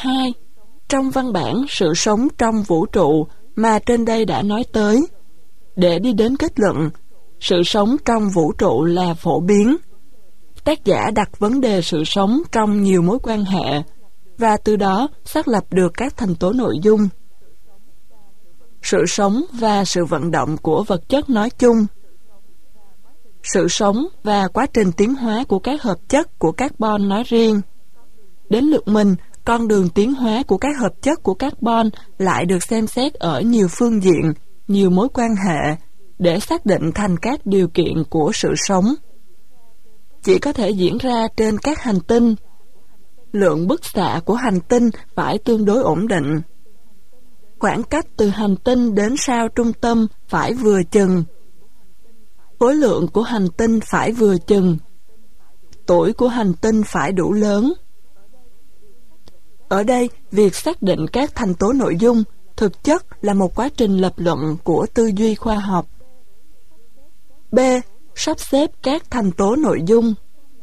2. Trong văn bản Sự sống trong vũ trụ mà trên đây đã nói tới, để đi đến kết luận sự sống trong vũ trụ là phổ biến, tác giả đặt vấn đề sự sống trong nhiều mối quan hệ và từ đó xác lập được các thành tố nội dung. Sự sống và sự vận động của vật chất nói chung, sự sống và quá trình tiến hóa của các hợp chất của carbon nói riêng. Đến lượt mình, con đường tiến hóa của các hợp chất của carbon lại được xem xét ở nhiều phương diện, nhiều mối quan hệ, để xác định thành các điều kiện của sự sống. Chỉ có thể diễn ra trên các hành tinh. Lượng bức xạ của hành tinh phải tương đối ổn định. Khoảng cách từ hành tinh đến sao trung tâm phải vừa chừng. Khối lượng của hành tinh phải vừa chừng. Tuổi của hành tinh phải đủ lớn. Ở đây, việc xác định các thành tố nội dung thực chất là một quá trình lập luận của tư duy khoa học. B. Sắp xếp các thành tố nội dung.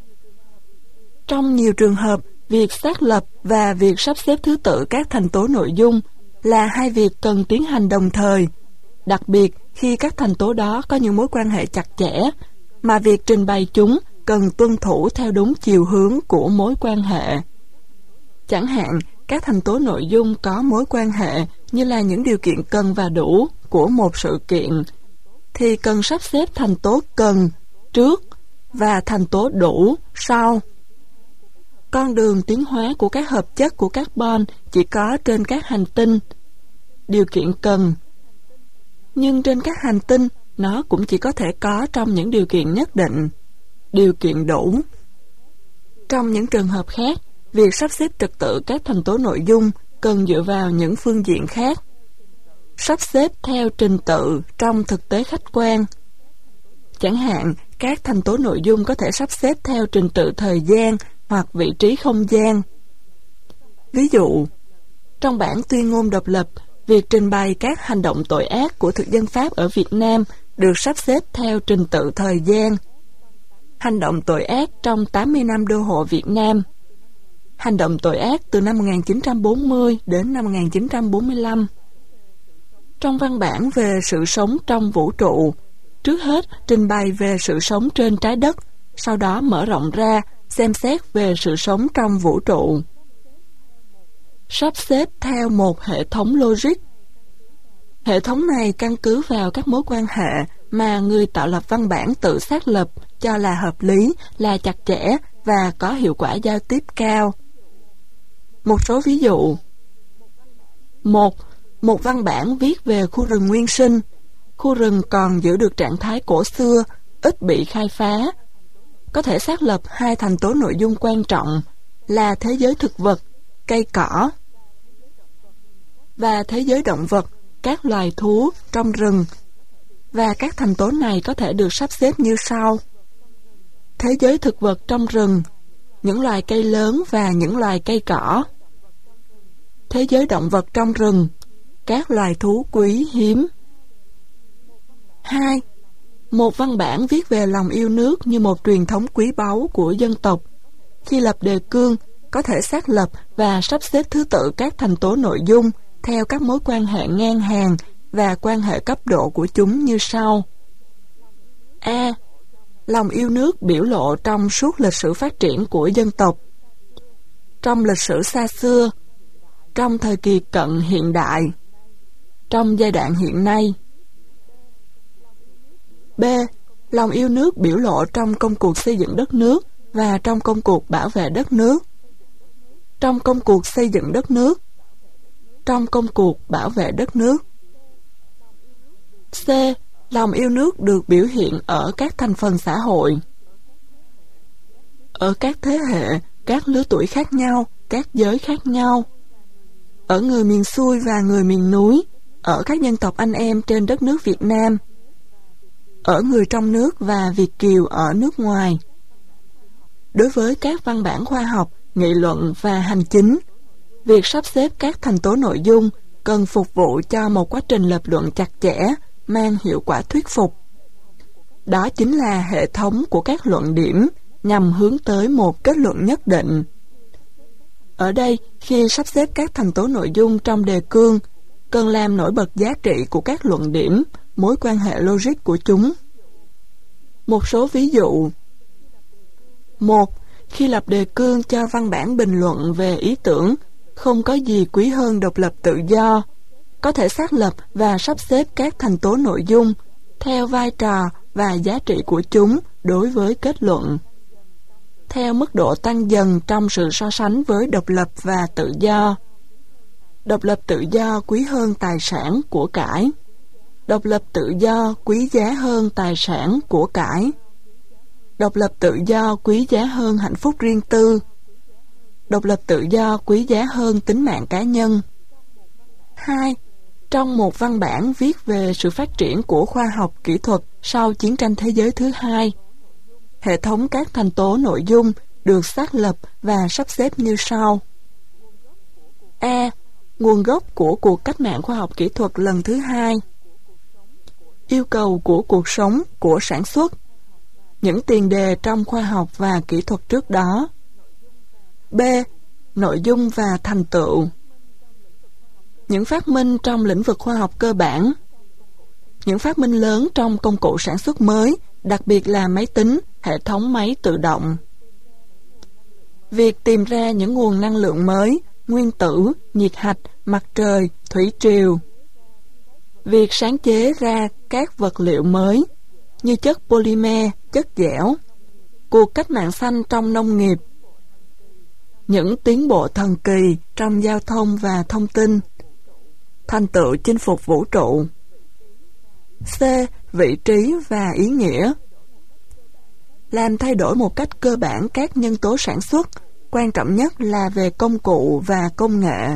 Trong nhiều trường hợp, việc xác lập và việc sắp xếp thứ tự các thành tố nội dung là hai việc cần tiến hành đồng thời, đặc biệt khi các thành tố đó có những mối quan hệ chặt chẽ, mà việc trình bày chúng cần tuân thủ theo đúng chiều hướng của mối quan hệ. Chẳng hạn, các thành tố nội dung có mối quan hệ như là những điều kiện cần và đủ của một sự kiện, thì cần sắp xếp thành tố cần trước và thành tố đủ sau. Con đường tiến hóa của các hợp chất của carbon chỉ có trên các hành tinh, điều kiện cần. Nhưng trên các hành tinh, nó cũng chỉ có thể có trong những điều kiện nhất định, điều kiện đủ. Trong những trường hợp khác, việc sắp xếp trật tự các thành tố nội dung cần dựa vào những phương diện khác. Sắp xếp theo trình tự trong thực tế khách quan. Chẳng hạn, các thành tố nội dung có thể sắp xếp theo trình tự thời gian hoặc vị trí không gian. Ví dụ, trong bản tuyên ngôn độc lập, việc trình bày các hành động tội ác của thực dân Pháp ở Việt Nam được sắp xếp theo trình tự thời gian. Hành động tội ác trong 80 năm đô hộ Việt Nam. Hành động tội ác từ năm 1940 đến năm 1945. Trong văn bản về sự sống trong vũ trụ, trước hết trình bày về sự sống trên trái đất, sau đó mở rộng ra, xem xét về sự sống trong vũ trụ. Sắp xếp theo một hệ thống logic. Hệ thống này căn cứ vào các mối quan hệ mà người tạo lập văn bản tự xác lập cho là hợp lý, là chặt chẽ và có hiệu quả giao tiếp cao. Một số ví dụ. 1. Một văn bản viết về khu rừng nguyên sinh. Khu rừng còn giữ được trạng thái cổ xưa, ít bị khai phá. Có thể xác lập hai thành tố nội dung quan trọng là thế giới thực vật, cây cỏ, và thế giới động vật, các loài thú trong rừng. Và các thành tố này có thể được sắp xếp như sau. Thế giới thực vật trong rừng, những loài cây lớn và những loài cây cỏ. Thế giới động vật trong rừng, các loài thú quý hiếm. 2. Một văn bản viết về lòng yêu nước như một truyền thống quý báu của dân tộc. Khi lập đề cương, có thể xác lập và sắp xếp thứ tự các thành tố nội dung theo các mối quan hệ ngang hàng và quan hệ cấp độ của chúng như sau. A. Lòng yêu nước biểu lộ trong suốt lịch sử phát triển của dân tộc. Trong lịch sử xa xưa, trong thời kỳ cận hiện đại, trong giai đoạn hiện nay. B. Lòng yêu nước biểu lộ trong công cuộc xây dựng đất nước và trong công cuộc bảo vệ đất nước. Trong công cuộc xây dựng đất nước, trong công cuộc bảo vệ đất nước. C. Lòng yêu nước được biểu hiện ở các thành phần xã hội, ở các thế hệ, các lứa tuổi khác nhau, các giới khác nhau, ở người miền xuôi và người miền núi, ở các dân tộc anh em trên đất nước Việt Nam, ở người trong nước và Việt kiều ở nước ngoài. Đối với các văn bản khoa học, nghị luận và hành chính, việc sắp xếp các thành tố nội dung cần phục vụ cho một quá trình lập luận chặt chẽ, mang hiệu quả thuyết phục. Đó chính là hệ thống của các luận điểm nhằm hướng tới một kết luận nhất định. Ở đây, khi sắp xếp các thành tố nội dung trong đề cương, cần làm nổi bật giá trị của các luận điểm, mối quan hệ logic của chúng. Một số ví dụ. 1. Khi lập đề cương cho văn bản bình luận về ý tưởng, không có gì quý hơn độc lập tự do, có thể xác lập và sắp xếp các thành tố nội dung theo vai trò và giá trị của chúng đối với kết luận, theo mức độ tăng dần trong sự so sánh với độc lập và tự do. Độc lập tự do quý hơn tài sản của cải. Độc lập tự do quý giá hơn tài sản của cải. Độc lập tự do quý giá hơn hạnh phúc riêng tư. Độc lập tự do quý giá hơn tính mạng cá nhân. 2. Trong một văn bản viết về sự phát triển của khoa học kỹ thuật sau chiến tranh thế giới thứ hai, hệ thống các thành tố nội dung được xác lập và sắp xếp như sau. A. Nguồn gốc của cuộc cách mạng khoa học kỹ thuật lần thứ hai. Yêu cầu của cuộc sống, của sản xuất. Những tiền đề trong khoa học và kỹ thuật trước đó. B. Nội dung và thành tựu. Những phát minh trong lĩnh vực khoa học cơ bản. Những phát minh lớn trong công cụ sản xuất mới, đặc biệt là máy tính, hệ thống máy tự động. Việc tìm ra những nguồn năng lượng mới, nguyên tử, nhiệt hạch, mặt trời, thủy triều. Việc sáng chế ra các vật liệu mới, như chất polymer, chất dẻo. Cuộc cách mạng xanh trong nông nghiệp. Những tiến bộ thần kỳ trong giao thông và thông tin. Thành tựu chinh phục vũ trụ. C. Vị trí và ý nghĩa. Làm thay đổi một cách cơ bản các nhân tố sản xuất, quan trọng nhất là về công cụ và công nghệ.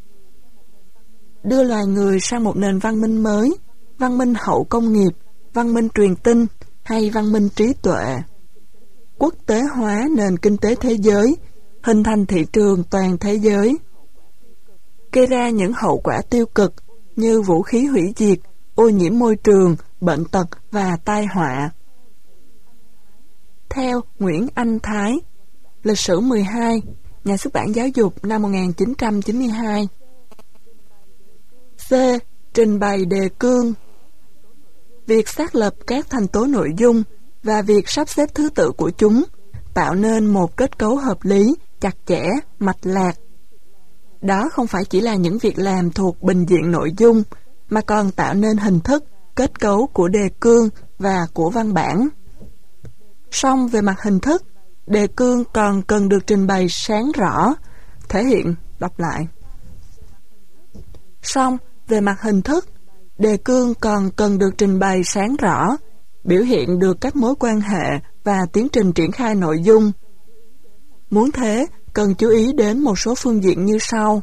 Đưa loài người sang một nền văn minh mới, văn minh hậu công nghiệp, văn minh truyền tin hay văn minh trí tuệ. Quốc tế hóa nền kinh tế thế giới, hình thành thị trường toàn thế giới. Gây ra những hậu quả tiêu cực như vũ khí hủy diệt, ô nhiễm môi trường, bệnh tật và tai họa. Theo Nguyễn Anh Thái, Lịch sử 12, Nhà xuất bản Giáo dục năm 1992. C. Trình bày đề cương. Việc xác lập các thành tố nội dung và việc sắp xếp thứ tự của chúng tạo nên một kết cấu hợp lý, chặt chẽ, mạch lạc. Đó không phải chỉ là những việc làm thuộc bình diện nội dung, mà còn tạo nên hình thức, kết cấu của đề cương và của văn bản. Song về mặt hình thức, đề cương còn cần được trình bày sáng rõ, thể hiện, đọc lại. Song về mặt hình thức, đề cương còn cần được trình bày sáng rõ, biểu hiện được các mối quan hệ và tiến trình triển khai nội dung. Muốn thế, cần chú ý đến một số phương diện như sau.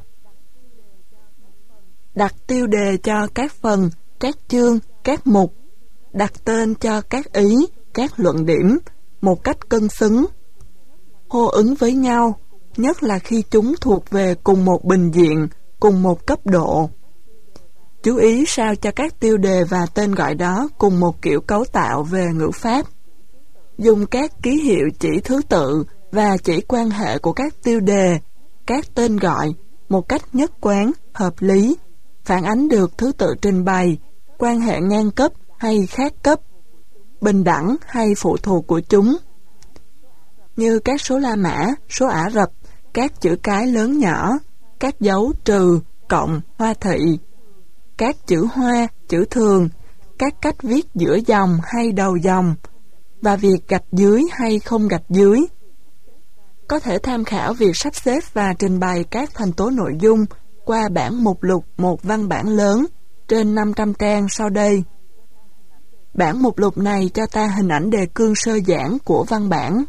Đặt tiêu đề cho các phần, các chương, các mục. Đặt tên cho các ý, các luận điểm, một cách cân xứng. Hô ứng với nhau, nhất là khi chúng thuộc về cùng một bình diện, cùng một cấp độ. Chú ý sao cho các tiêu đề và tên gọi đó cùng một kiểu cấu tạo về ngữ pháp. Dùng các ký hiệu chỉ thứ tự và chỉ quan hệ của các tiêu đề, các tên gọi một cách nhất quán, hợp lý, phản ánh được thứ tự trình bày, quan hệ ngang cấp hay khác cấp, bình đẳng hay phụ thuộc của chúng. Như các số La Mã, số Ả Rập, các chữ cái lớn nhỏ, các dấu trừ, cộng, hoa thị, các chữ hoa, chữ thường, các cách viết giữa dòng hay đầu dòng, và việc gạch dưới hay không gạch dưới. Có thể tham khảo việc sắp xếp và trình bày các thành tố nội dung qua bản mục lục một văn bản lớn trên 500 trang sau đây. Bản mục lục này cho ta hình ảnh đề cương sơ giản của văn bản.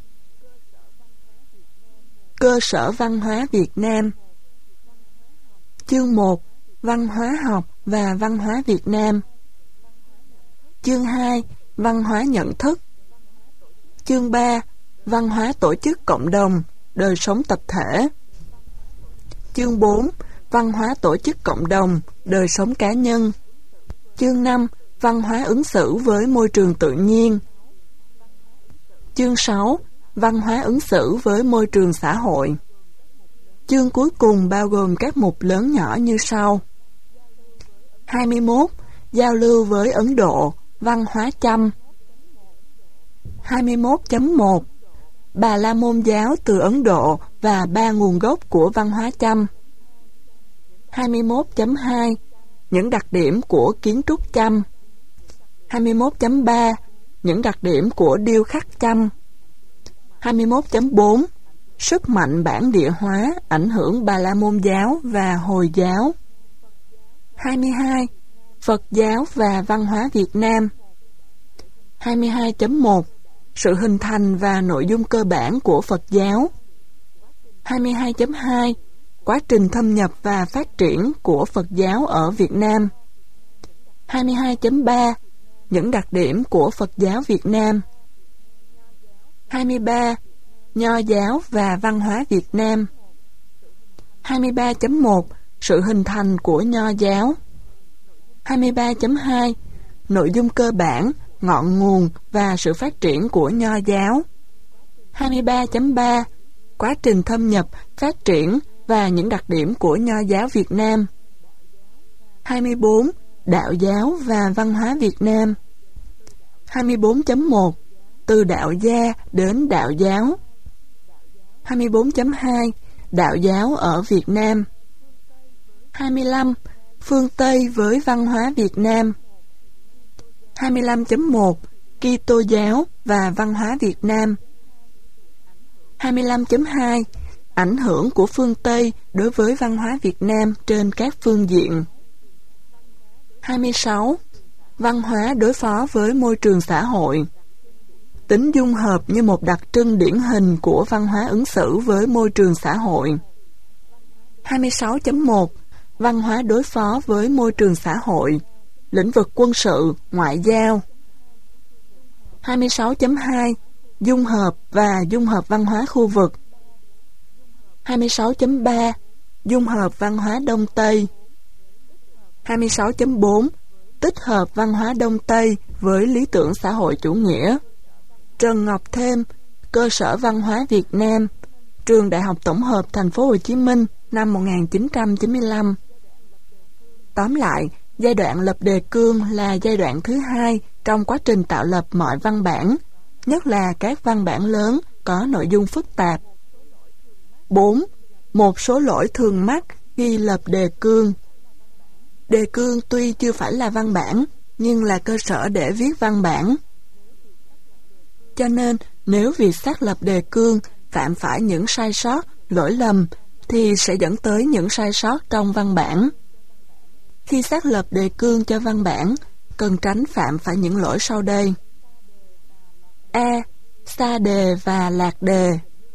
Cơ sở văn hóa Việt Nam. Chương 1. Văn hóa học và văn hóa Việt Nam. Chương 2. Văn hóa nhận thức. Chương 3. Văn hóa tổ chức cộng đồng, đời sống tập thể. Chương 4. Văn hóa tổ chức cộng đồng, đời sống cá nhân. Chương 5. Văn hóa ứng xử với môi trường tự nhiên. Chương 6. Văn hóa ứng xử với môi trường xã hội. Chương cuối cùng bao gồm các mục lớn nhỏ như sau. 21. Giao lưu với Ấn Độ, văn hóa Chăm. 21.1. Bà La Môn giáo từ Ấn Độ và 3 nguồn gốc của văn hóa Chăm. 21.2. Những đặc điểm của kiến trúc Chăm. 21.3. Những đặc điểm của điêu khắc Chăm. 21.4. Sức mạnh bản địa hóa ảnh hưởng Bà La Môn giáo và Hồi giáo. 22. Phật giáo và văn hóa Việt Nam. 22.1. Sự hình thành và nội dung cơ bản của Phật giáo. 22.2. Quá trình thâm nhập và phát triển của Phật giáo ở Việt Nam. 22.3. Những đặc điểm của Phật giáo Việt Nam. 23. Nho giáo và văn hóa Việt Nam. 23.1. Sự hình thành của Nho giáo. 23.2. Nội dung cơ bản, ngọn nguồn và sự phát triển của Nho giáo. 23.3. Quá trình thâm nhập, phát triển và những đặc điểm của Nho giáo Việt Nam. 24. Đạo giáo và văn hóa Việt Nam. 24.1. Từ đạo gia đến đạo giáo. 24.2. Đạo giáo ở Việt Nam. 25. Phương Tây với văn hóa Việt Nam. 25.1. Kitô giáo và văn hóa Việt Nam. 25.2. Ảnh hưởng của phương Tây đối với văn hóa Việt Nam trên các phương diện. 26. Văn hóa đối phó với môi trường xã hội. Tính dung hợp như một đặc trưng điển hình của văn hóa ứng xử với môi trường xã hội. 26.1. Văn hóa đối phó với môi trường xã hội, lĩnh vực quân sự, ngoại giao. 26.2. Dung hợp và dung hợp văn hóa khu vực. 26.3. Dung hợp văn hóa Đông Tây. 26.4. Tích hợp văn hóa Đông Tây với lý tưởng xã hội chủ nghĩa. Trần Ngọc Thêm, Cơ sở văn hóa Việt Nam, Trường Đại học Tổng hợp Thành phố Hồ Chí Minh, năm 1995. Tóm lại, giai đoạn lập đề cương là giai đoạn thứ hai trong quá trình tạo lập mọi văn bản, nhất là các văn bản lớn có nội dung phức tạp. 4. Một số lỗi thường mắc khi lập đề cương. Đề cương tuy chưa phải là văn bản, nhưng là cơ sở để viết văn bản. Cho nên, nếu việc xác lập đề cương phạm phải những sai sót, lỗi lầm, thì sẽ dẫn tới những sai sót trong văn bản. Khi xác lập đề cương cho văn bản, cần tránh phạm phải những lỗi sau đây. A. Sa đề và lạc đề.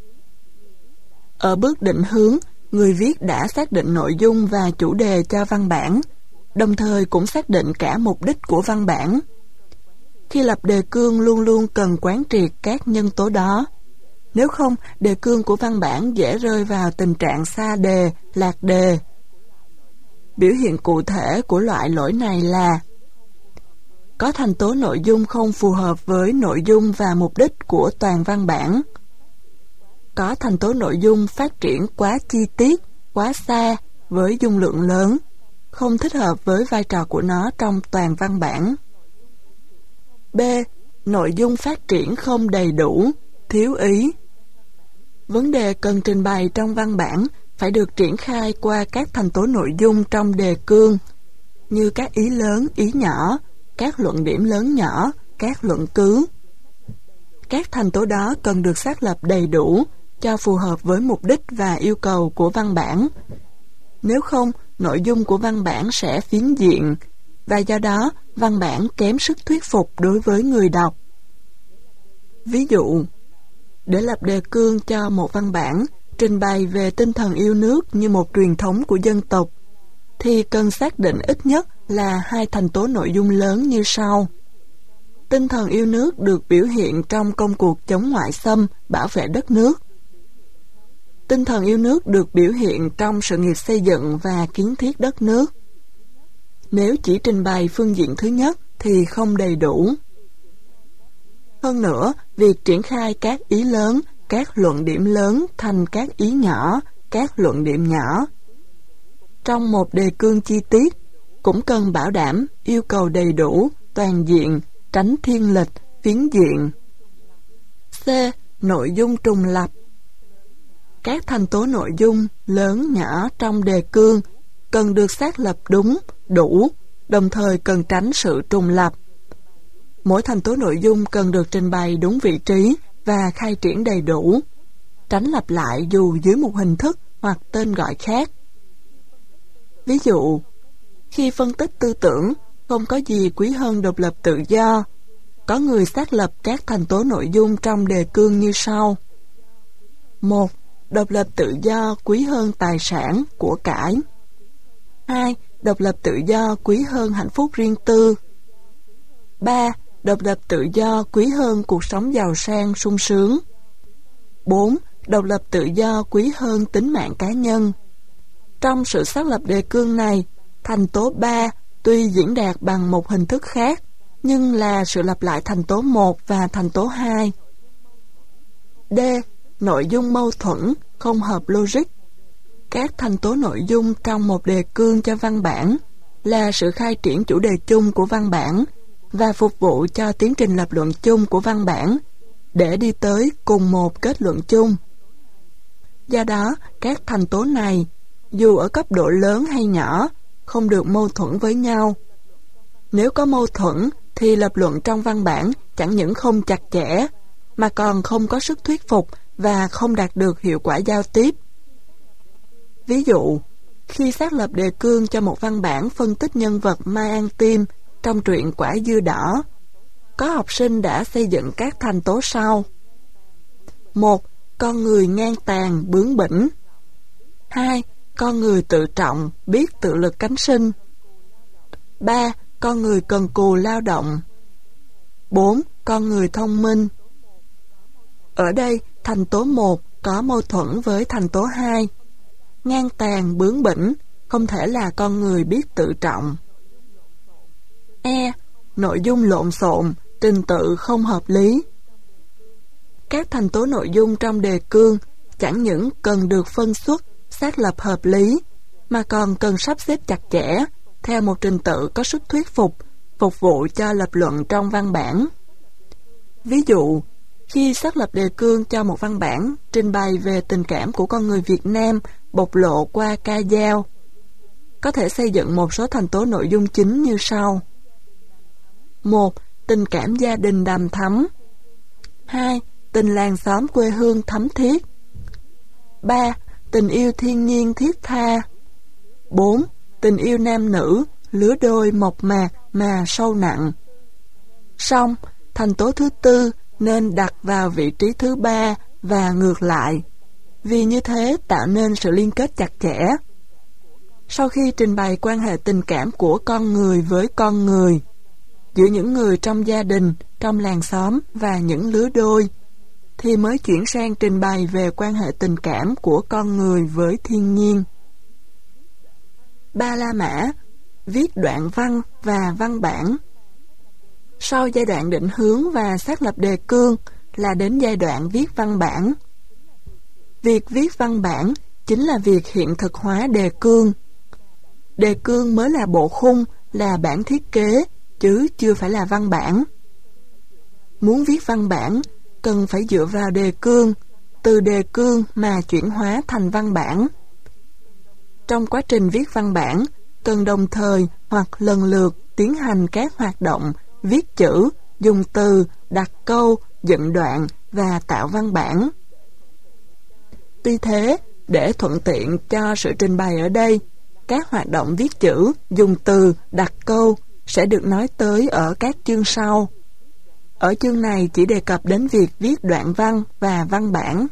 Ở bước định hướng, người viết đã xác định nội dung và chủ đề cho văn bản, đồng thời cũng xác định cả mục đích của văn bản. Khi lập đề cương luôn luôn cần quán triệt các nhân tố đó. Nếu không, đề cương của văn bản dễ rơi vào tình trạng sa đề, lạc đề. Biểu hiện cụ thể của loại lỗi này là: có thành tố nội dung không phù hợp với nội dung và mục đích của toàn văn bản. Có thành tố nội dung phát triển quá chi tiết, quá xa, với dung lượng lớn, không thích hợp với vai trò của nó trong toàn văn bản. B. Nội dung phát triển không đầy đủ, thiếu ý. Vấn đề cần trình bày trong văn bản phải được triển khai qua các thành tố nội dung trong đề cương, như các ý lớn, ý nhỏ, các luận điểm lớn nhỏ, các luận cứ. Các thành tố đó cần được xác lập đầy đủ, cho phù hợp với mục đích và yêu cầu của văn bản. Nếu không, nội dung của văn bản sẽ phiến diện, và do đó văn bản kém sức thuyết phục đối với người đọc. Ví dụ, để lập đề cương cho một văn bản trình bày về tinh thần yêu nước như một truyền thống của dân tộc, thì cần xác định ít nhất là hai thành tố nội dung lớn như sau. Tinh thần yêu nước được biểu hiện trong công cuộc chống ngoại xâm, bảo vệ đất nước. Tinh thần yêu nước được biểu hiện trong sự nghiệp xây dựng và kiến thiết đất nước. Nếu chỉ trình bày phương diện thứ nhất thì không đầy đủ. Hơn nữa, việc triển khai các ý lớn, các luận điểm lớn thành các ý nhỏ, các luận điểm nhỏ. Trong một đề cương chi tiết, cũng cần bảo đảm yêu cầu đầy đủ, toàn diện, tránh thiên lệch, phiến diện. C. Nội dung trùng lặp. Các thành tố nội dung lớn nhỏ trong đề cương cần được xác lập đúng, đủ, đồng thời cần tránh sự trùng lặp. Mỗi thành tố nội dung cần được trình bày đúng vị trí và khai triển đầy đủ, tránh lặp lại dù dưới một hình thức hoặc tên gọi khác. Ví dụ, khi phân tích tư tưởng, không có gì quý hơn độc lập tự do. Có người xác lập các thành tố nội dung trong đề cương như sau. 1. Độc lập tự do quý hơn tài sản, của cải. 2. Độc lập tự do quý hơn hạnh phúc riêng tư. 3. Độc lập tự do quý hơn cuộc sống giàu sang, sung sướng. 4. Độc lập tự do quý hơn tính mạng cá nhân. Trong sự xác lập đề cương này, thành tố 3 tuy diễn đạt bằng một hình thức khác, nhưng là sự lặp lại thành tố 1 và thành tố 2. D. Nội dung mâu thuẫn, không hợp logic. Các thành tố nội dung trong một đề cương cho văn bản là sự khai triển chủ đề chung của văn bản và phục vụ cho tiến trình lập luận chung của văn bản để đi tới cùng một kết luận chung. Do đó, các thành tố này, dù ở cấp độ lớn hay nhỏ, không được mâu thuẫn với nhau. Nếu có mâu thuẫn, thì lập luận trong văn bản chẳng những không chặt chẽ, mà còn không có sức thuyết phục và không đạt được hiệu quả giao tiếp. Ví dụ, khi xác lập đề cương cho một văn bản phân tích nhân vật Mai An Tim trong truyện Quả Dưa Đỏ, có học sinh đã xây dựng các thành tố sau. 1. Con người ngang tàn, bướng bỉnh. 2. Con người tự trọng, biết tự lực cánh sinh. 3. Con người cần cù lao động. 4. Con người thông minh. Ở đây, thành tố 1 có mâu thuẫn với thành tố 2. Ngang tàn, bướng bỉnh không thể là con người biết tự trọng. E. Nội dung lộn xộn, trình tự không hợp lý. Các thành tố nội dung trong đề cương chẳng những cần được phân xuất, xác lập hợp lý, mà còn cần sắp xếp chặt chẽ, theo một trình tự có sức thuyết phục, phục vụ cho lập luận trong văn bản. Ví dụ, khi xác lập đề cương cho một văn bản trình bày về tình cảm của con người Việt Nam bộc lộ qua ca dao, có thể xây dựng một số thành tố nội dung chính như sau. 1. Tình cảm gia đình đầm thắm. 2. Tình làng xóm quê hương thắm thiết. 3. Tình yêu thiên nhiên thiết tha. 4. Tình yêu nam nữ, lứa đôi mộc mạc mà sâu nặng. Song, thành tố thứ tư nên đặt vào vị trí thứ 3 và ngược lại, vì như thế tạo nên sự liên kết chặt chẽ. Sau khi trình bày quan hệ tình cảm của con người với con người, giữa những người trong gia đình, trong làng xóm và những lứa đôi, thì mới chuyển sang trình bày về quan hệ tình cảm của con người với thiên nhiên. Ba La Mã viết đoạn văn và văn bản. Sau giai đoạn định hướng và xác lập đề cương là đến giai đoạn viết văn bản. Việc viết văn bản chính là việc hiện thực hóa đề cương. Đề cương mới là bộ khung, là bản thiết kế, chứ chưa phải là văn bản. Muốn viết văn bản, cần phải dựa vào đề cương, từ đề cương mà chuyển hóa thành văn bản. Trong quá trình viết văn bản, cần đồng thời hoặc lần lượt tiến hành các hoạt động viết chữ, dùng từ, đặt câu, dựng đoạn và tạo văn bản. Tuy thế, để thuận tiện cho sự trình bày ở đây, các hoạt động viết chữ, dùng từ, đặt câu sẽ được nói tới ở các chương sau. Ở chương này chỉ đề cập đến việc viết đoạn văn và văn bản.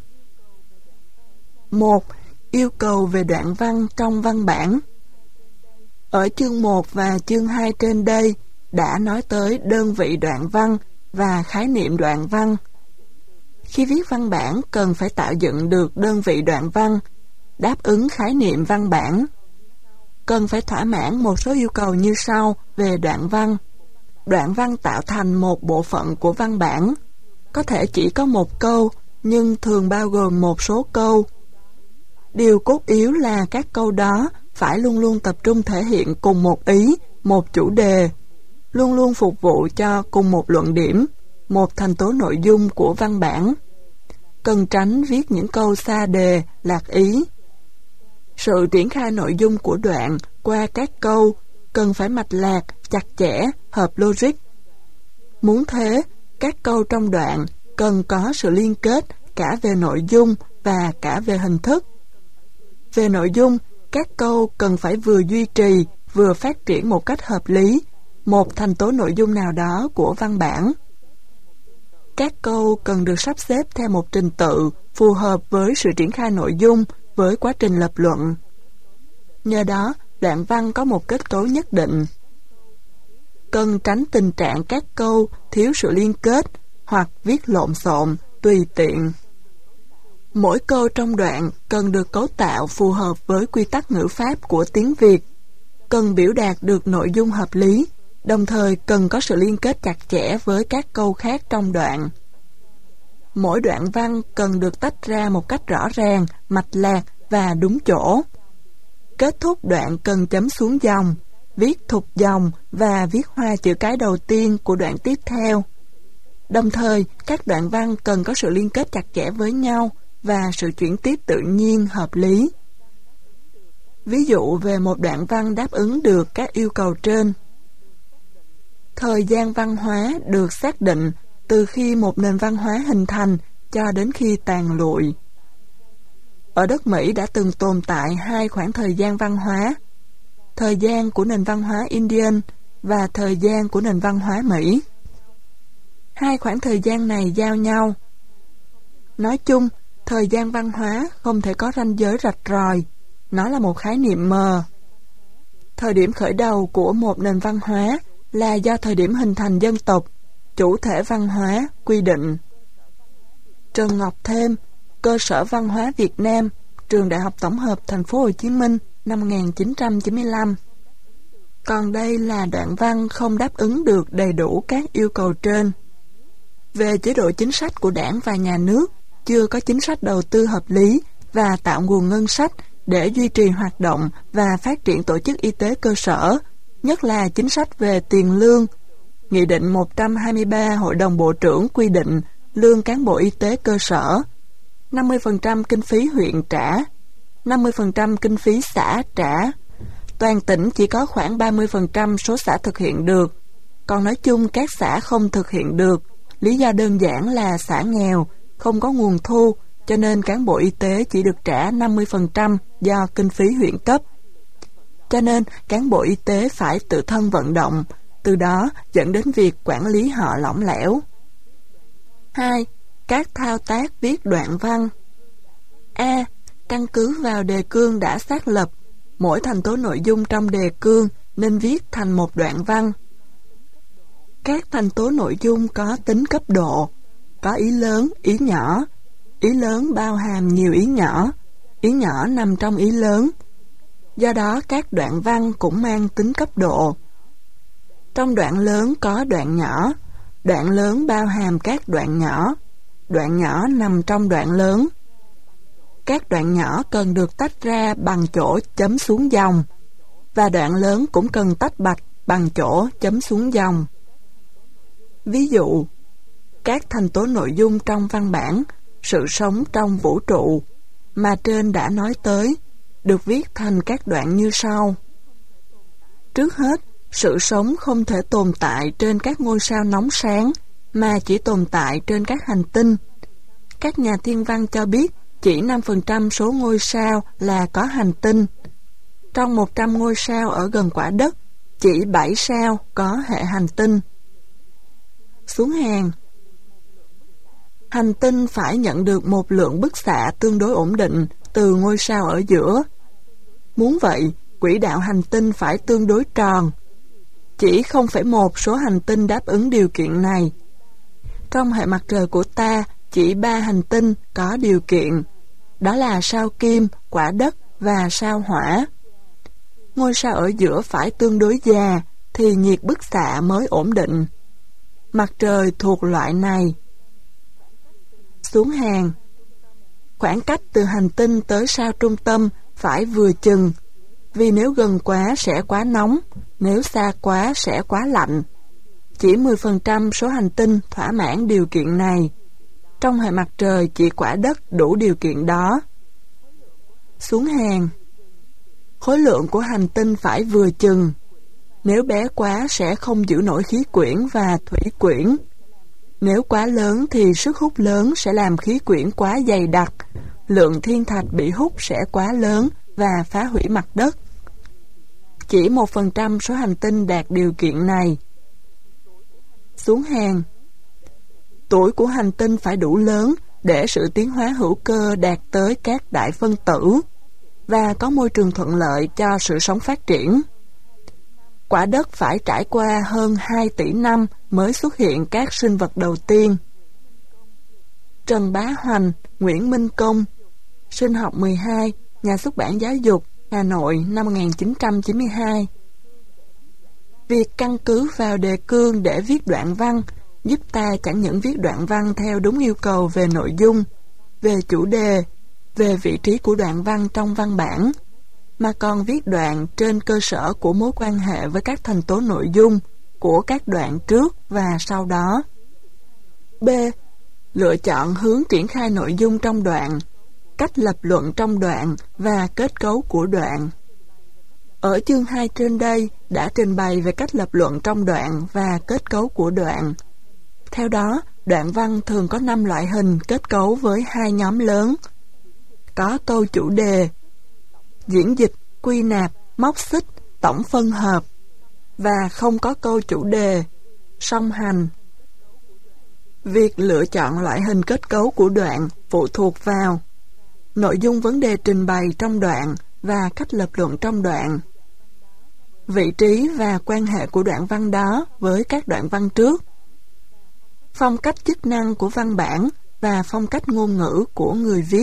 1. Yêu cầu về đoạn văn trong văn bản. Ở chương 1 và chương 2 trên đây đã nói tới đơn vị đoạn văn và khái niệm đoạn văn. Khi viết văn bản cần phải tạo dựng được đơn vị đoạn văn, đáp ứng khái niệm văn bản. Cần phải thỏa mãn một số yêu cầu như sau về đoạn văn. Đoạn văn tạo thành một bộ phận của văn bản, có thể chỉ có một câu, nhưng thường bao gồm một số câu. Điều cốt yếu là các câu đó phải luôn luôn tập trung thể hiện cùng một ý, một chủ đề, luôn luôn phục vụ cho cùng một luận điểm, một thành tố nội dung của văn bản. Cần tránh viết những câu xa đề, lạc ý. Sự triển khai nội dung của đoạn qua các câu cần phải mạch lạc, chặt chẽ, hợp logic. Muốn thế, các câu trong đoạn cần có sự liên kết cả về nội dung và cả về hình thức. Về nội dung, các câu cần phải vừa duy trì, vừa phát triển một cách hợp lý một thành tố nội dung nào đó của văn bản. Các câu cần được sắp xếp theo một trình tự phù hợp với sự triển khai nội dung, với quá trình lập luận. Nhờ đó, đoạn văn có một kết cấu nhất định. Cần tránh tình trạng các câu thiếu sự liên kết hoặc viết lộn xộn, tùy tiện. Mỗi câu trong đoạn cần được cấu tạo phù hợp với quy tắc ngữ pháp của tiếng Việt, cần biểu đạt được nội dung hợp lý, đồng thời cần có sự liên kết chặt chẽ với các câu khác trong đoạn. Mỗi đoạn văn cần được tách ra một cách rõ ràng, mạch lạc và đúng chỗ. Kết thúc đoạn cần chấm xuống dòng, viết thụt dòng và viết hoa chữ cái đầu tiên của đoạn tiếp theo. Đồng thời, các đoạn văn cần có sự liên kết chặt chẽ với nhau và sự chuyển tiếp tự nhiên, hợp lý. Ví dụ về một đoạn văn đáp ứng được các yêu cầu trên. Thời gian văn hóa được xác định từ khi một nền văn hóa hình thành cho đến khi tàn lụi. Ở đất Mỹ đã từng tồn tại hai khoảng thời gian văn hóa, thời gian của nền văn hóa Indian và thời gian của nền văn hóa Mỹ. Hai khoảng thời gian này giao nhau. Nói chung, thời gian văn hóa không thể có ranh giới rạch ròi, nó là một khái niệm mờ. Thời điểm khởi đầu của một nền văn hóa là do thời điểm hình thành dân tộc, chủ thể văn hóa, quy định. Trần Ngọc Thêm, Cơ sở Văn hóa Việt Nam, Trường Đại học Tổng hợp Thành phố Hồ Chí Minh, năm 1995. Còn đây là đoạn văn không đáp ứng được đầy đủ các yêu cầu trên. Về chế độ chính sách của Đảng và Nhà nước, chưa có chính sách đầu tư hợp lý và tạo nguồn ngân sách để duy trì hoạt động và phát triển tổ chức y tế cơ sở, nhất là chính sách về tiền lương. Nghị định 123 Hội đồng Bộ trưởng quy định lương cán bộ y tế cơ sở, 50% kinh phí huyện trả, 50% kinh phí xã trả. Toàn tỉnh chỉ có khoảng 30% số xã thực hiện được, còn nói chung các xã không thực hiện được. Lý do đơn giản là xã nghèo, không có nguồn thu, cho nên cán bộ y tế chỉ được trả 50% do kinh phí huyện cấp. Cho nên cán bộ y tế phải tự thân vận động, từ đó dẫn đến việc quản lý họ lỏng lẻo. 2. Các thao tác viết đoạn văn. A. Căn cứ vào đề cương đã xác lập, mỗi thành tố nội dung trong đề cương nên viết thành một đoạn văn. Các thành tố nội dung có tính cấp độ, có ý lớn, ý nhỏ. Ý lớn bao hàm nhiều ý nhỏ nằm trong ý lớn. Do đó các đoạn văn cũng mang tính cấp độ. Trong đoạn lớn có đoạn lớn bao hàm các đoạn nhỏ nằm trong đoạn lớn. Các đoạn nhỏ cần được tách ra bằng chỗ chấm xuống dòng, và đoạn lớn cũng cần tách bạch bằng chỗ chấm xuống dòng. Ví dụ, các thành tố nội dung trong văn bản sự sống trong vũ trụ mà trên đã nói tới được viết thành các đoạn như sau. Trước hết, sự sống không thể tồn tại trên các ngôi sao nóng sáng mà chỉ tồn tại trên các hành tinh. Các nhà thiên văn cho biết chỉ 5% số ngôi sao là có hành tinh. Trong 100 ngôi sao ở gần quả đất, chỉ 7 sao có hệ hành tinh. Xuống hàng. Hành tinh phải nhận được một lượng bức xạ tương đối ổn định từ ngôi sao ở giữa. Muốn vậy, quỹ đạo hành tinh phải tương đối tròn. Chỉ 0,1 số hành tinh đáp ứng điều kiện này. Trong hệ mặt trời của ta, chỉ 3 hành tinh có điều kiện. Đó là sao Kim, quả đất và sao Hỏa. Ngôi sao ở giữa phải tương đối già thì nhiệt bức xạ mới ổn định. Mặt trời thuộc loại này. Xuống hàng. Khoảng cách từ hành tinh tới sao trung tâm phải vừa chừng, vì nếu gần quá sẽ quá nóng, nếu xa quá sẽ quá lạnh. Chỉ 10% số hành tinh thỏa mãn điều kiện này. Trong hệ mặt trời chỉ quả đất đủ điều kiện đó. Xuống hàng. Khối lượng của hành tinh phải vừa chừng. Nếu bé quá sẽ không giữ nổi khí quyển và thủy quyển. Nếu quá lớn thì sức hút lớn sẽ làm khí quyển quá dày đặc, lượng thiên thạch bị hút sẽ quá lớn và phá hủy mặt đất. Chỉ 1% số hành tinh đạt điều kiện này. Xuống hàng. Tuổi của hành tinh phải đủ lớn để sự tiến hóa hữu cơ đạt tới các đại phân tử và có môi trường thuận lợi cho sự sống phát triển. Quả đất phải trải qua hơn 2 tỷ năm mới xuất hiện các sinh vật đầu tiên. Trần Bá Hoành, Nguyễn Minh Công, Sinh học 12, Nhà xuất bản Giáo dục, Hà Nội năm 1992. Việc căn cứ vào đề cương để viết đoạn văn giúp ta chẳng những viết đoạn văn theo đúng yêu cầu về nội dung, về chủ đề, về vị trí của đoạn văn trong văn bản, mà còn viết đoạn trên cơ sở của mối quan hệ với các thành tố nội dung của các đoạn trước và sau đó. B. Lựa chọn hướng triển khai nội dung trong đoạn, cách lập luận trong đoạn và kết cấu của đoạn. Ở chương 2 trên đây đã trình bày về cách lập luận trong đoạn và kết cấu của đoạn. Theo đó, đoạn văn thường có 5 loại hình kết cấu với 2 nhóm lớn. Có câu chủ đề, diễn dịch, quy nạp, móc xích, tổng phân hợp, và không có câu chủ đề, song hành. Việc lựa chọn loại hình kết cấu của đoạn phụ thuộc vào nội dung vấn đề trình bày trong đoạn và cách lập luận trong đoạn, vị trí và quan hệ của đoạn văn đó với các đoạn văn trước, phong cách chức năng của văn bản và phong cách ngôn ngữ của người viết.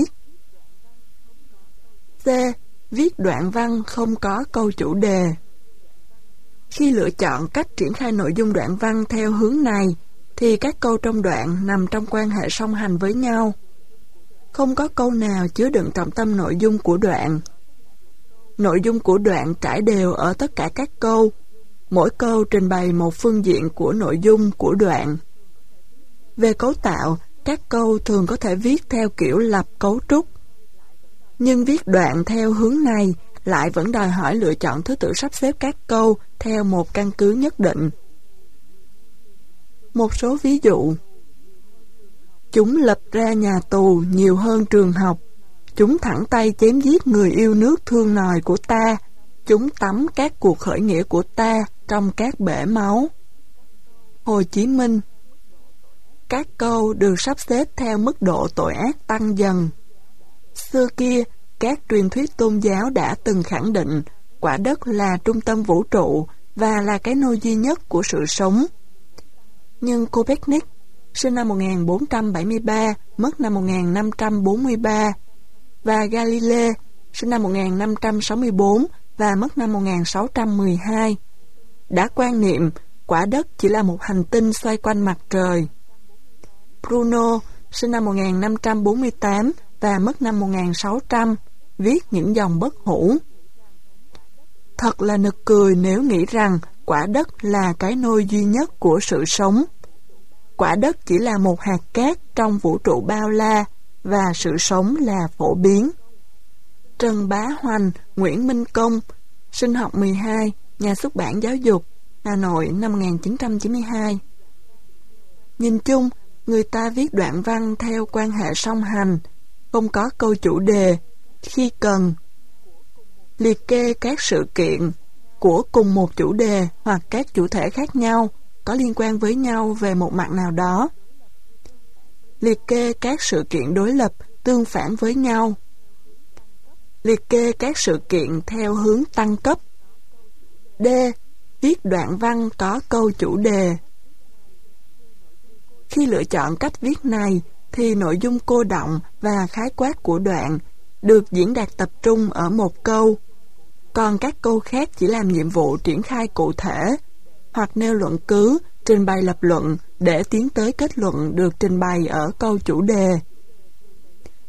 C. Viết đoạn văn không có câu chủ đề. Khi lựa chọn cách triển khai nội dung đoạn văn theo hướng này, thì các câu trong đoạn nằm trong quan hệ song hành với nhau. Không có câu nào chứa đựng trọng tâm nội dung của đoạn. Nội dung của đoạn trải đều ở tất cả các câu. Mỗi câu trình bày một phương diện của nội dung của đoạn. Về cấu tạo, các câu thường có thể viết theo kiểu lập cấu trúc. Nhưng viết đoạn theo hướng này lại vẫn đòi hỏi lựa chọn thứ tự sắp xếp các câu theo một căn cứ nhất định. Một số ví dụ: chúng lập ra nhà tù nhiều hơn trường học. Chúng thẳng tay chém giết người yêu nước thương nòi của ta. Chúng tắm các cuộc khởi nghĩa của ta trong các bể máu. Hồ Chí Minh. Các câu được sắp xếp theo mức độ tội ác tăng dần. Xưa kia, các truyền thuyết tôn giáo đã từng khẳng định quả đất là trung tâm vũ trụ và là cái nôi duy nhất của sự sống. Nhưng Copernic, sinh năm 1473, mất năm 1543, và Galilei, sinh năm 1564 và mất năm 1612, đã quan niệm quả đất chỉ là một hành tinh xoay quanh mặt trời. Bruno, sinh năm 1548 và mất năm 1600, viết những dòng bất hủ. Thật là nực cười nếu nghĩ rằng quả đất là cái nôi duy nhất của sự sống. Quả đất chỉ là một hạt cát trong vũ trụ bao la và sự sống là phổ biến. Trần Bá Hoành, Nguyễn Minh Công, Sinh học 12, Nhà xuất bản Giáo dục, Hà Nội năm 1992. Nhìn chung, người ta viết đoạn văn theo quan hệ song hành, không có câu chủ đề, khi cần. Liệt kê các sự kiện của cùng một chủ đề hoặc các chủ thể khác nhau có liên quan với nhau về một mặt nào đó. Liệt kê các sự kiện đối lập tương phản với nhau. Liệt kê các sự kiện theo hướng tăng cấp. D. Viết đoạn văn có câu chủ đề. Khi lựa chọn cách viết này thì nội dung cô đọng và khái quát của đoạn được diễn đạt tập trung ở một câu, còn các câu khác chỉ làm nhiệm vụ triển khai cụ thể hoặc nêu luận cứ, trình bày lập luận để tiến tới kết luận được trình bày ở câu chủ đề.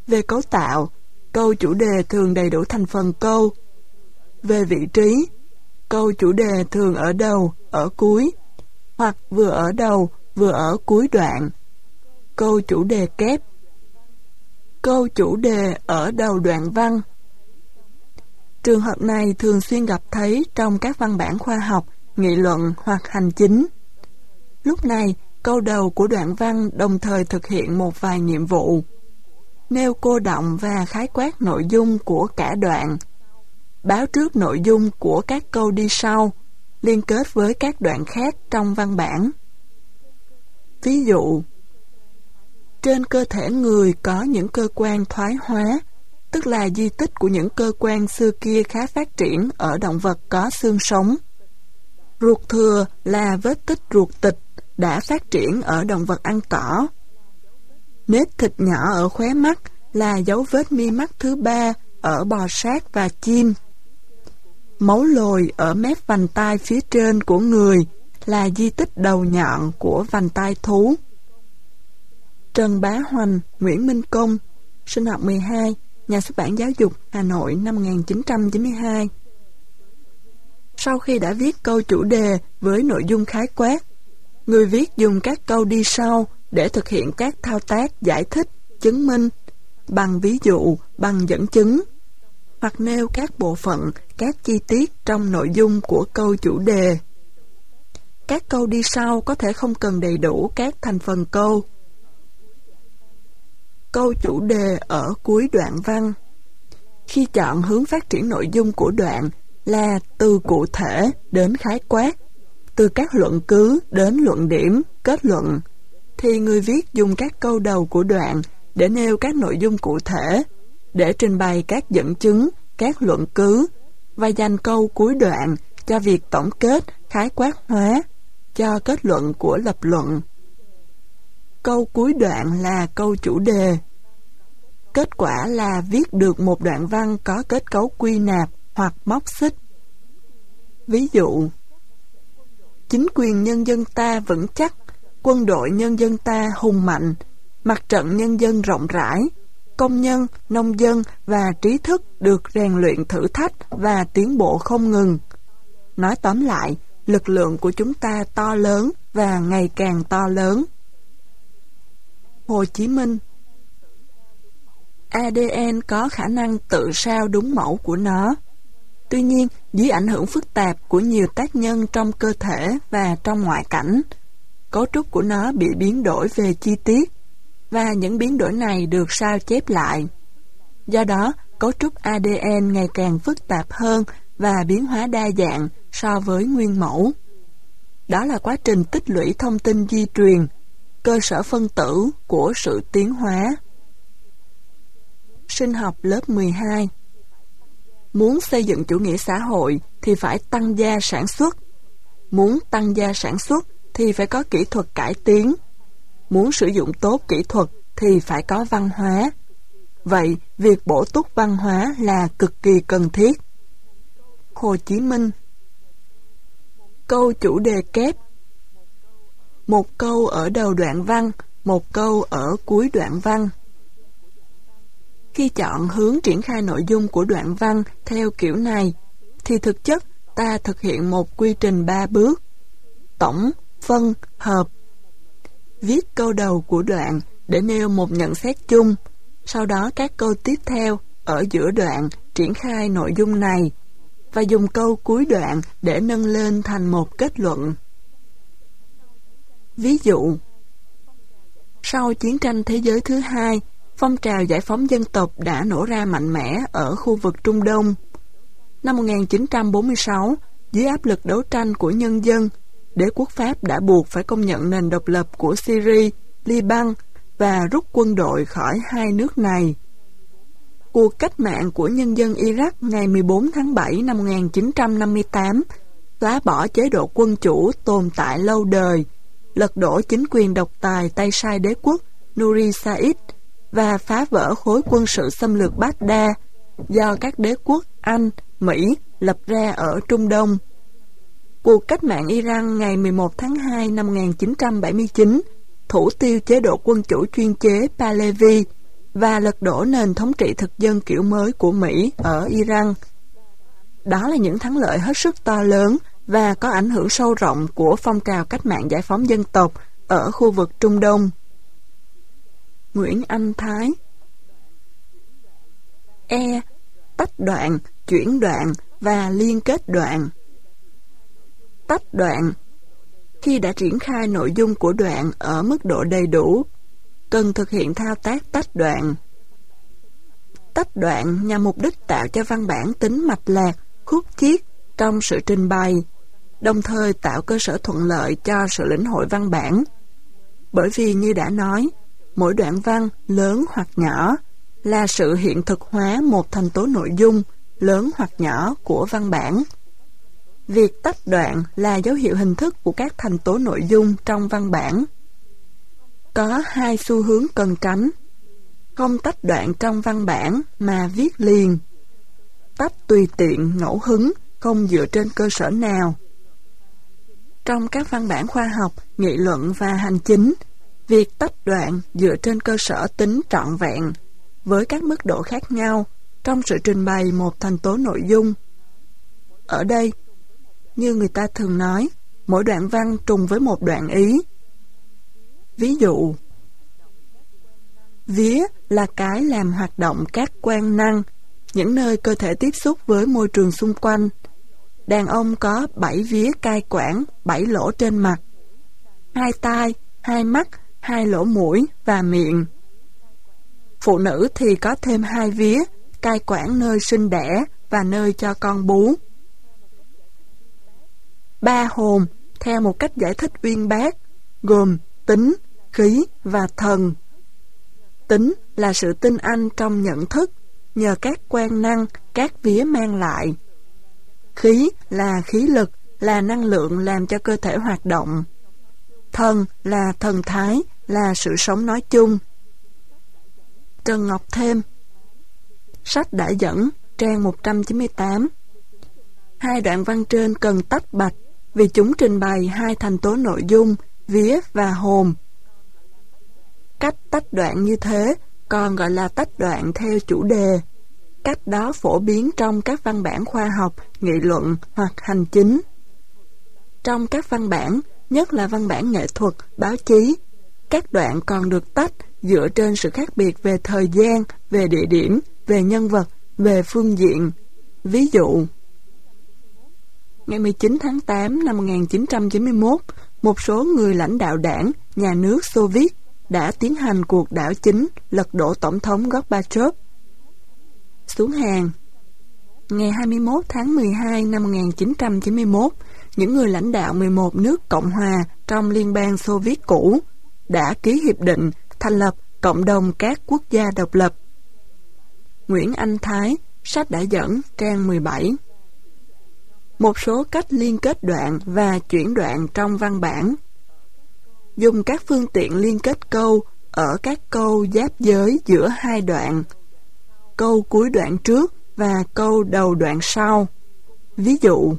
Về cấu tạo, câu chủ đề thường đầy đủ thành phần câu. Về vị trí, câu chủ đề thường ở đầu, ở cuối, hoặc vừa ở đầu, vừa ở cuối đoạn. Câu chủ đề kép. Câu chủ đề ở đầu đoạn văn. Trường hợp này thường xuyên gặp thấy trong các văn bản khoa học, nghị luận hoặc hành chính. Lúc này, câu đầu của đoạn văn đồng thời thực hiện một vài nhiệm vụ: nêu cô đọng và khái quát nội dung của cả đoạn, báo trước nội dung của các câu đi sau, liên kết với các đoạn khác trong văn bản. Ví dụ, trên cơ thể người có những cơ quan thoái hóa, tức là di tích của những cơ quan xưa kia khá phát triển ở động vật có xương sống. Ruột thừa là vết tích ruột tịch đã phát triển ở động vật ăn cỏ. Nếp thịt nhỏ ở khóe mắt là dấu vết mi mắt thứ ba ở bò sát và chim. Máu lồi ở mép vành tai phía trên của người là di tích đầu nhọn của vành tai thú. Trần Bá Hoành, Nguyễn Minh Công, sinh học 12, Nhà xuất bản Giáo dục, Hà Nội năm 1992. Sau khi đã viết câu chủ đề với nội dung khái quát, người viết dùng các câu đi sau để thực hiện các thao tác giải thích, chứng minh, bằng ví dụ, bằng dẫn chứng, hoặc nêu các bộ phận, các chi tiết trong nội dung của câu chủ đề. Các câu đi sau có thể không cần đầy đủ các thành phần câu. Câu chủ đề ở cuối đoạn văn. Khi chọn hướng phát triển nội dung của đoạn là từ cụ thể đến khái quát, từ các luận cứ đến luận điểm, kết luận, thì người viết dùng các câu đầu của đoạn để nêu các nội dung cụ thể, để trình bày các dẫn chứng, các luận cứ, và dành câu cuối đoạn cho việc tổng kết, khái quát hóa, cho kết luận của lập luận. Câu cuối đoạn là câu chủ đề. Kết quả là viết được một đoạn văn có kết cấu quy nạp hoặc móc xích. Ví dụ, chính quyền nhân dân ta vững chắc, quân đội nhân dân ta hùng mạnh, mặt trận nhân dân rộng rãi, công nhân, nông dân và trí thức được rèn luyện thử thách và tiến bộ không ngừng. Nói tóm lại, lực lượng của chúng ta to lớn và ngày càng to lớn. Hồ Chí Minh. ADN có khả năng tự sao đúng mẫu của nó. Tuy nhiên, dưới ảnh hưởng phức tạp của nhiều tác nhân trong cơ thể và trong ngoại cảnh, cấu trúc của nó bị biến đổi về chi tiết, và những biến đổi này được sao chép lại. Do đó, cấu trúc ADN ngày càng phức tạp hơn và biến hóa đa dạng so với nguyên mẫu. Đó là quá trình tích lũy thông tin di truyền, cơ sở phân tử của sự tiến hóa. Sinh học lớp 12. Muốn xây dựng chủ nghĩa xã hội thì phải tăng gia sản xuất. Muốn tăng gia sản xuất thì phải có kỹ thuật cải tiến. Muốn sử dụng tốt kỹ thuật thì phải có văn hóa. Vậy, việc bổ túc văn hóa là cực kỳ cần thiết. Hồ Chí Minh. Câu chủ đề kép. Một câu ở đầu đoạn văn, một câu ở cuối đoạn văn. Khi chọn hướng triển khai nội dung của đoạn văn theo kiểu này, thì thực chất ta thực hiện một quy trình 3 bước: tổng, phân, hợp. Viết câu đầu của đoạn để nêu một nhận xét chung, sau đó các câu tiếp theo ở giữa đoạn triển khai nội dung này, và dùng câu cuối đoạn để nâng lên thành một kết luận. Ví dụ, sau chiến tranh thế giới thứ hai, phong trào giải phóng dân tộc đã nổ ra mạnh mẽ ở khu vực Trung Đông. Năm 1946, dưới áp lực đấu tranh của nhân dân, đế quốc Pháp đã buộc phải công nhận nền độc lập của Syria, Liban và rút quân đội khỏi hai nước này. Cuộc cách mạng của nhân dân Iraq ngày 14 tháng 7 năm 1958 xóa bỏ chế độ quân chủ tồn tại lâu đời, lật đổ chính quyền độc tài tay sai đế quốc Nuri Said và phá vỡ khối quân sự xâm lược Baghdad do các đế quốc Anh, Mỹ lập ra ở Trung Đông. Cuộc cách mạng Iran ngày 11 tháng 2 năm 1979 thủ tiêu chế độ quân chủ chuyên chế Pahlavi và lật đổ nền thống trị thực dân kiểu mới của Mỹ ở Iran. Đó là những thắng lợi hết sức to lớn và có ảnh hưởng sâu rộng của phong trào cách mạng giải phóng dân tộc ở khu vực Trung Đông. Nguyễn Anh Thái. E. Tách đoạn, chuyển đoạn và liên kết đoạn. Tách đoạn. Khi đã triển khai nội dung của đoạn ở mức độ đầy đủ, cần thực hiện thao tác tách đoạn. Tách đoạn nhằm mục đích tạo cho văn bản tính mạch lạc, khúc chiết trong sự trình bày, đồng thời tạo cơ sở thuận lợi cho sự lĩnh hội văn bản. Bởi vì như đã nói, mỗi đoạn văn lớn hoặc nhỏ là sự hiện thực hóa một thành tố nội dung lớn hoặc nhỏ của văn bản. Việc tách đoạn là dấu hiệu hình thức của các thành tố nội dung trong văn bản. Có hai xu hướng cần tránh: không tách đoạn trong văn bản mà viết liền, tách tùy tiện, ngẫu hứng, không dựa trên cơ sở nào. Trong các văn bản khoa học, nghị luận và hành chính, việc tách đoạn dựa trên cơ sở tính trọn vẹn, với các mức độ khác nhau, trong sự trình bày một thành tố nội dung. Ở đây, như người ta thường nói, mỗi đoạn văn trùng với một đoạn ý. Ví dụ, vía là cái làm hoạt động các quan năng, những nơi cơ thể tiếp xúc với môi trường xung quanh. Đàn ông có 7 vía cai quản, 7 lỗ trên mặt, 2 tai, 2 mắt, 2 lỗ mũi và miệng. Phụ nữ thì có thêm 2 vía, cai quản nơi sinh đẻ và nơi cho con bú. 3 hồn, theo một cách giải thích uyên bác, gồm tính, khí và thần. Tính là sự tinh anh trong nhận thức, nhờ các quan năng, các vía mang lại. Khí là khí lực, là năng lượng làm cho cơ thể hoạt động. Thần là thần thái, là sự sống nói chung. Trần Ngọc Thêm. Sách đã dẫn, trang 198. Hai đoạn văn trên cần tách bạch vì chúng trình bày hai thành tố nội dung, vía và hồn. Cách tách đoạn như thế còn gọi là tách đoạn theo chủ đề. Cách đó phổ biến trong các văn bản khoa học, nghị luận hoặc hành chính. Trong các văn bản, nhất là văn bản nghệ thuật, báo chí, các đoạn còn được tách dựa trên sự khác biệt về thời gian, về địa điểm, về nhân vật, về phương diện. Ví dụ, ngày 19 tháng 8 năm 1991, một số người lãnh đạo đảng, nhà nước Xô Viết đã tiến hành cuộc đảo chính lật đổ Tổng thống Gorbachev. Xuống hàng. Ngày 21 tháng 12 năm 1991, những người lãnh đạo 11 nước Cộng hòa trong Liên bang Xô Viết cũ đã ký hiệp định thành lập Cộng đồng các quốc gia độc lập. Nguyễn Anh Thái, sách đã dẫn, trang 17. Một số cách liên kết đoạn và chuyển đoạn trong văn bản. Dùng các phương tiện liên kết câu ở các câu giáp giới giữa hai đoạn, câu cuối đoạn trước và câu đầu đoạn sau. Ví dụ,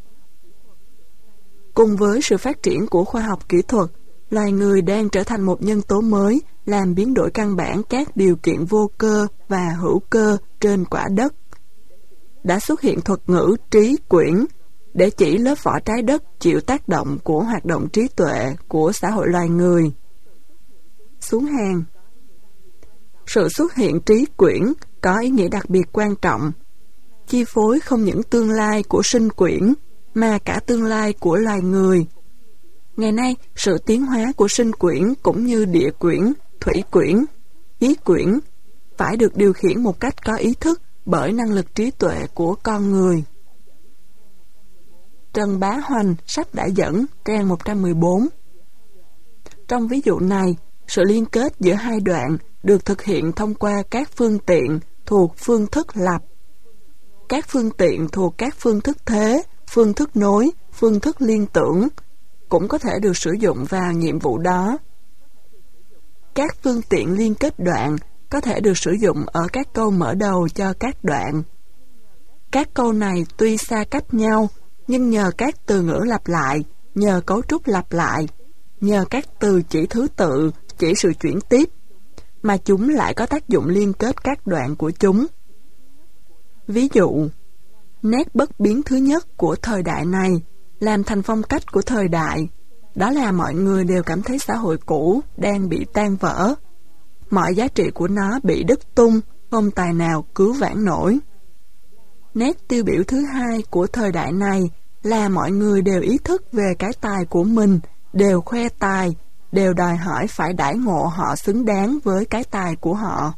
cùng với sự phát triển của khoa học kỹ thuật, loài người đang trở thành một nhân tố mới làm biến đổi căn bản các điều kiện vô cơ và hữu cơ trên quả đất. Đã xuất hiện thuật ngữ trí quyển để chỉ lớp vỏ trái đất chịu tác động của hoạt động trí tuệ của xã hội loài người. Xuống hàng. Sự xuất hiện trí quyển có ý nghĩa đặc biệt quan trọng, chi phối không những tương lai của sinh quyển mà cả tương lai của loài người. Ngày nay, sự tiến hóa của sinh quyển cũng như địa quyển, thủy quyển, khí quyển phải được điều khiển một cách có ý thức bởi năng lực trí tuệ của con người. Trần Bá Hoành, sách đã dẫn, trang 114. Trong ví dụ này, sự liên kết giữa hai đoạn được thực hiện thông qua các phương tiện thuộc phương thức lập. Các phương tiện thuộc các phương thức thế, phương thức nối, phương thức liên tưởng cũng có thể được sử dụng vào nhiệm vụ đó. Các phương tiện liên kết đoạn có thể được sử dụng ở các câu mở đầu cho các đoạn. Các câu này tuy xa cách nhau, nhưng nhờ các từ ngữ lặp lại, nhờ cấu trúc lặp lại, nhờ các từ chỉ thứ tự, chỉ sự chuyển tiếp, mà chúng lại có tác dụng liên kết các đoạn của chúng. Ví dụ, nét bất biến thứ nhất của thời đại này làm thành phong cách của thời đại, đó là mọi người đều cảm thấy xã hội cũ đang bị tan vỡ. Mọi giá trị của nó bị đứt tung, không tài nào cứu vãn nổi. Nét tiêu biểu thứ hai của thời đại này là mọi người đều ý thức về cái tài của mình, đều khoe tài, đều đòi hỏi phải đãi ngộ họ xứng đáng với cái tài của họ.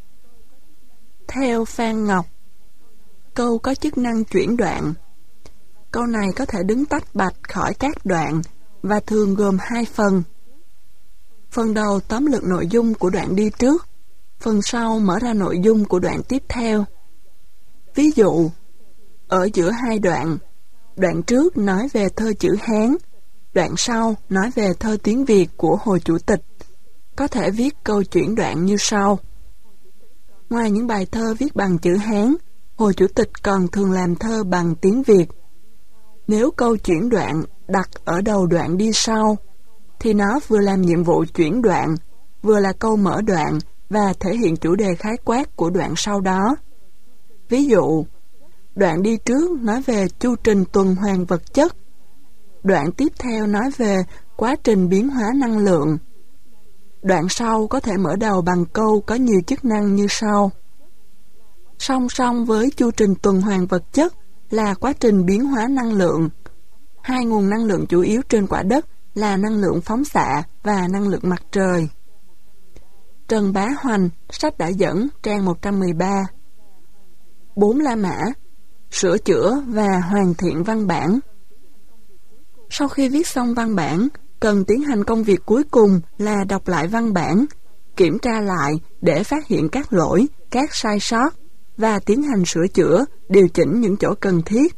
Theo Phan Ngọc, câu có chức năng chuyển đoạn. Câu này có thể đứng tách bạch khỏi các đoạn và thường gồm hai phần. Phần đầu tóm lược nội dung của đoạn đi trước, phần sau mở ra nội dung của đoạn tiếp theo. Ví dụ, ở giữa hai đoạn, đoạn trước nói về thơ chữ Hán, đoạn sau nói về thơ tiếng Việt của Hồ Chủ tịch. Có thể viết câu chuyển đoạn như sau. Ngoài những bài thơ viết bằng chữ Hán, Hồ Chủ tịch còn thường làm thơ bằng tiếng Việt. Nếu câu chuyển đoạn đặt ở đầu đoạn đi sau, thì nó vừa làm nhiệm vụ chuyển đoạn, vừa là câu mở đoạn và thể hiện chủ đề khái quát của đoạn sau đó. Ví dụ, đoạn đi trước nói về chu trình tuần hoàn vật chất, đoạn tiếp theo nói về quá trình biến hóa năng lượng. Đoạn sau có thể mở đầu bằng câu có nhiều chức năng như sau. Song song với chu trình tuần hoàn vật chất là quá trình biến hóa năng lượng. Hai nguồn năng lượng chủ yếu trên quả đất là năng lượng phóng xạ và năng lượng mặt trời. Trần Bá Hoành, sách đã dẫn, trang 113. 4 La Mã, sửa chữa và hoàn thiện văn bản. Sau khi viết xong văn bản, cần tiến hành công việc cuối cùng là đọc lại văn bản, kiểm tra lại để phát hiện các lỗi, các sai sót và tiến hành sửa chữa, điều chỉnh những chỗ cần thiết.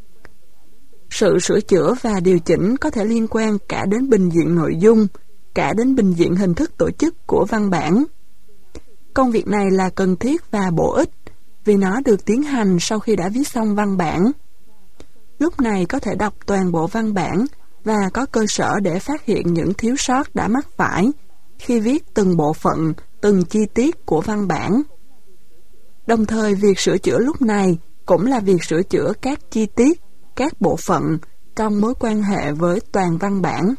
Sự sửa chữa và điều chỉnh có thể liên quan cả đến bình diện nội dung, cả đến bình diện hình thức tổ chức của văn bản. Công việc này là cần thiết và bổ ích vì nó được tiến hành sau khi đã viết xong văn bản. Lúc này có thể đọc toàn bộ văn bản và có cơ sở để phát hiện những thiếu sót đã mắc phải khi viết từng bộ phận, từng chi tiết của văn bản. Đồng thời việc sửa chữa lúc này cũng là việc sửa chữa các chi tiết, các bộ phận trong mối quan hệ với toàn văn bản.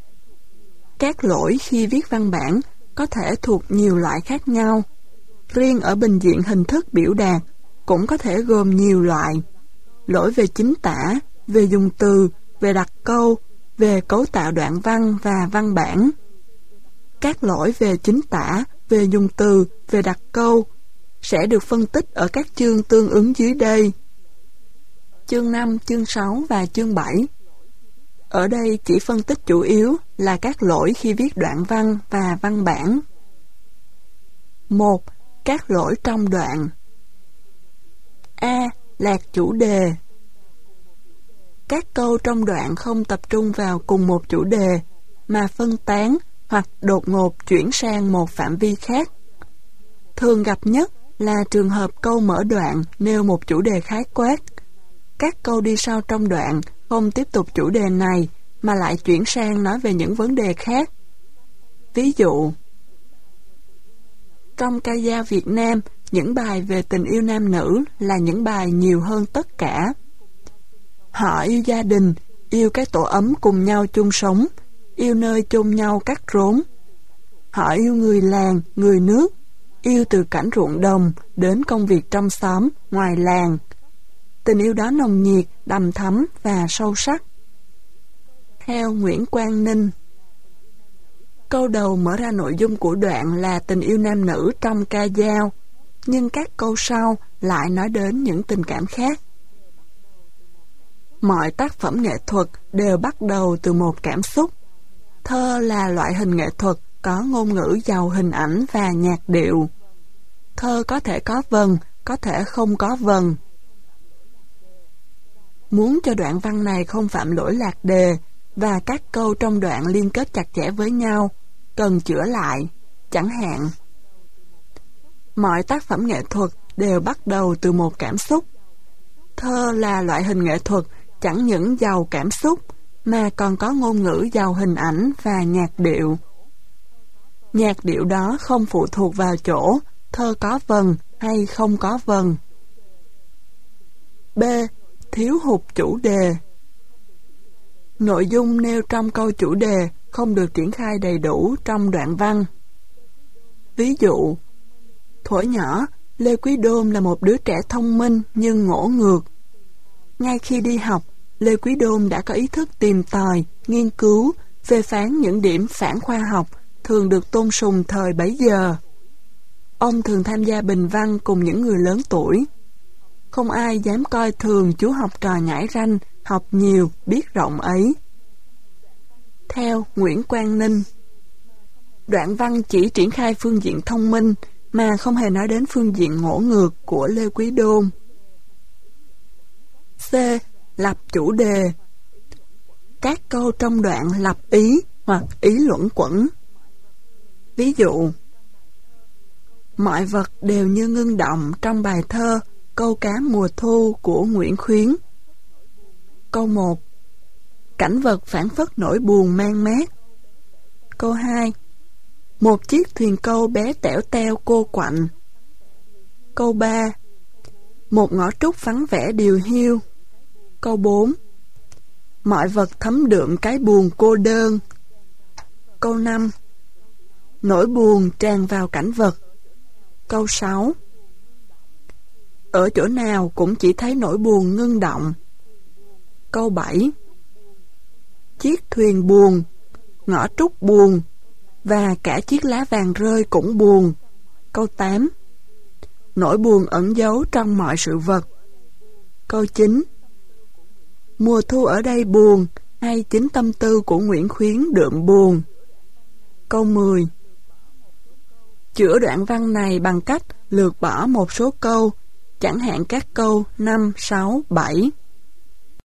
Các lỗi khi viết văn bản có thể thuộc nhiều loại khác nhau. Riêng ở bình diện hình thức biểu đạt cũng có thể gồm nhiều loại. Lỗi về chính tả, về dùng từ, về đặt câu, về cấu tạo đoạn văn và văn bản. Các lỗi về chính tả, về dùng từ, về đặt câu sẽ được phân tích ở các chương tương ứng dưới đây. Chương 5, chương 6 và chương 7. Ở đây chỉ phân tích chủ yếu là các lỗi khi viết đoạn văn và văn bản. 1. Các lỗi trong đoạn. A. Lạc chủ đề. Các câu trong đoạn không tập trung vào cùng một chủ đề, mà phân tán hoặc đột ngột chuyển sang một phạm vi khác. Thường gặp nhất là trường hợp câu mở đoạn nêu một chủ đề khái quát. Các câu đi sau trong đoạn không tiếp tục chủ đề này mà lại chuyển sang nói về những vấn đề khác. Ví dụ, trong ca dao Việt Nam, những bài về tình yêu nam nữ là những bài nhiều hơn tất cả. Họ yêu gia đình, yêu cái tổ ấm cùng nhau chung sống, yêu nơi chôn nhau cắt rốn. Họ yêu người làng, người nước, yêu từ cảnh ruộng đồng đến công việc trong xóm, ngoài làng. Tình yêu đó nồng nhiệt, đầm thắm và sâu sắc. Theo Nguyễn Quang Ninh, câu đầu mở ra nội dung của đoạn là tình yêu nam nữ trong ca dao, nhưng các câu sau lại nói đến những tình cảm khác. Mọi tác phẩm nghệ thuật đều bắt đầu từ một cảm xúc. Thơ là loại hình nghệ thuật có ngôn ngữ giàu hình ảnh và nhạc điệu. Thơ có thể có vần, có thể không có vần. Muốn cho đoạn văn này không phạm lỗi lạc đề và các câu trong đoạn liên kết chặt chẽ với nhau, cần chữa lại. Chẳng hạn, mọi tác phẩm nghệ thuật đều bắt đầu từ một cảm xúc. Thơ là loại hình nghệ thuật chẳng những giàu cảm xúc mà còn có ngôn ngữ giàu hình ảnh và nhạc điệu. nhạc điệu đó không phụ thuộc vào chỗ thơ có vần hay không có vần. B. Thiếu hụt chủ đề. Nội dung nêu trong câu chủ đề không được triển khai đầy đủ trong đoạn văn. Ví dụ, thuở nhỏ, Lê Quý Đôn là một đứa trẻ thông minh nhưng ngỗ ngược. Ngay khi đi học, Lê Quý Đôn đã có ý thức tìm tòi, nghiên cứu, phê phán những điểm phản khoa học thường được tôn sùng thời bấy giờ. Ông thường tham gia bình văn cùng những người lớn tuổi. Không ai dám coi thường chú học trò nhãi ranh, học nhiều, biết rộng ấy. Theo Nguyễn Quang Ninh, đoạn văn chỉ triển khai phương diện thông minh mà không hề nói đến phương diện ngỗ ngược của Lê Quý Đôn. C. Lập chủ đề. Các câu trong đoạn lập ý hoặc ý luẩn quẩn. Ví dụ, mọi vật đều như ngưng động trong bài thơ Câu cá mùa thu của Nguyễn Khuyến. Câu 1. Cảnh vật phảng phất nỗi buồn man mác. Câu 2. Một chiếc thuyền câu bé tẻo teo cô quạnh. Câu 3. Một ngõ trúc vắng vẻ điều hiu. Câu 4. Mọi vật thấm đượm cái buồn cô đơn. Câu 5. Nỗi buồn tràn vào cảnh vật. Câu 6. Ở chỗ nào cũng chỉ thấy nỗi buồn ngưng động. Câu 7. Chiếc thuyền buồn, ngõ trúc buồn, và cả chiếc lá vàng rơi cũng buồn. Câu 8. Nỗi buồn ẩn giấu trong mọi sự vật. Câu 9. Mùa thu ở đây buồn, hay chính tâm tư của Nguyễn Khuyến đượm buồn. Câu 10. Chữa đoạn văn này bằng cách lược bỏ một số câu, chẳng hạn các câu 5, 6, 7.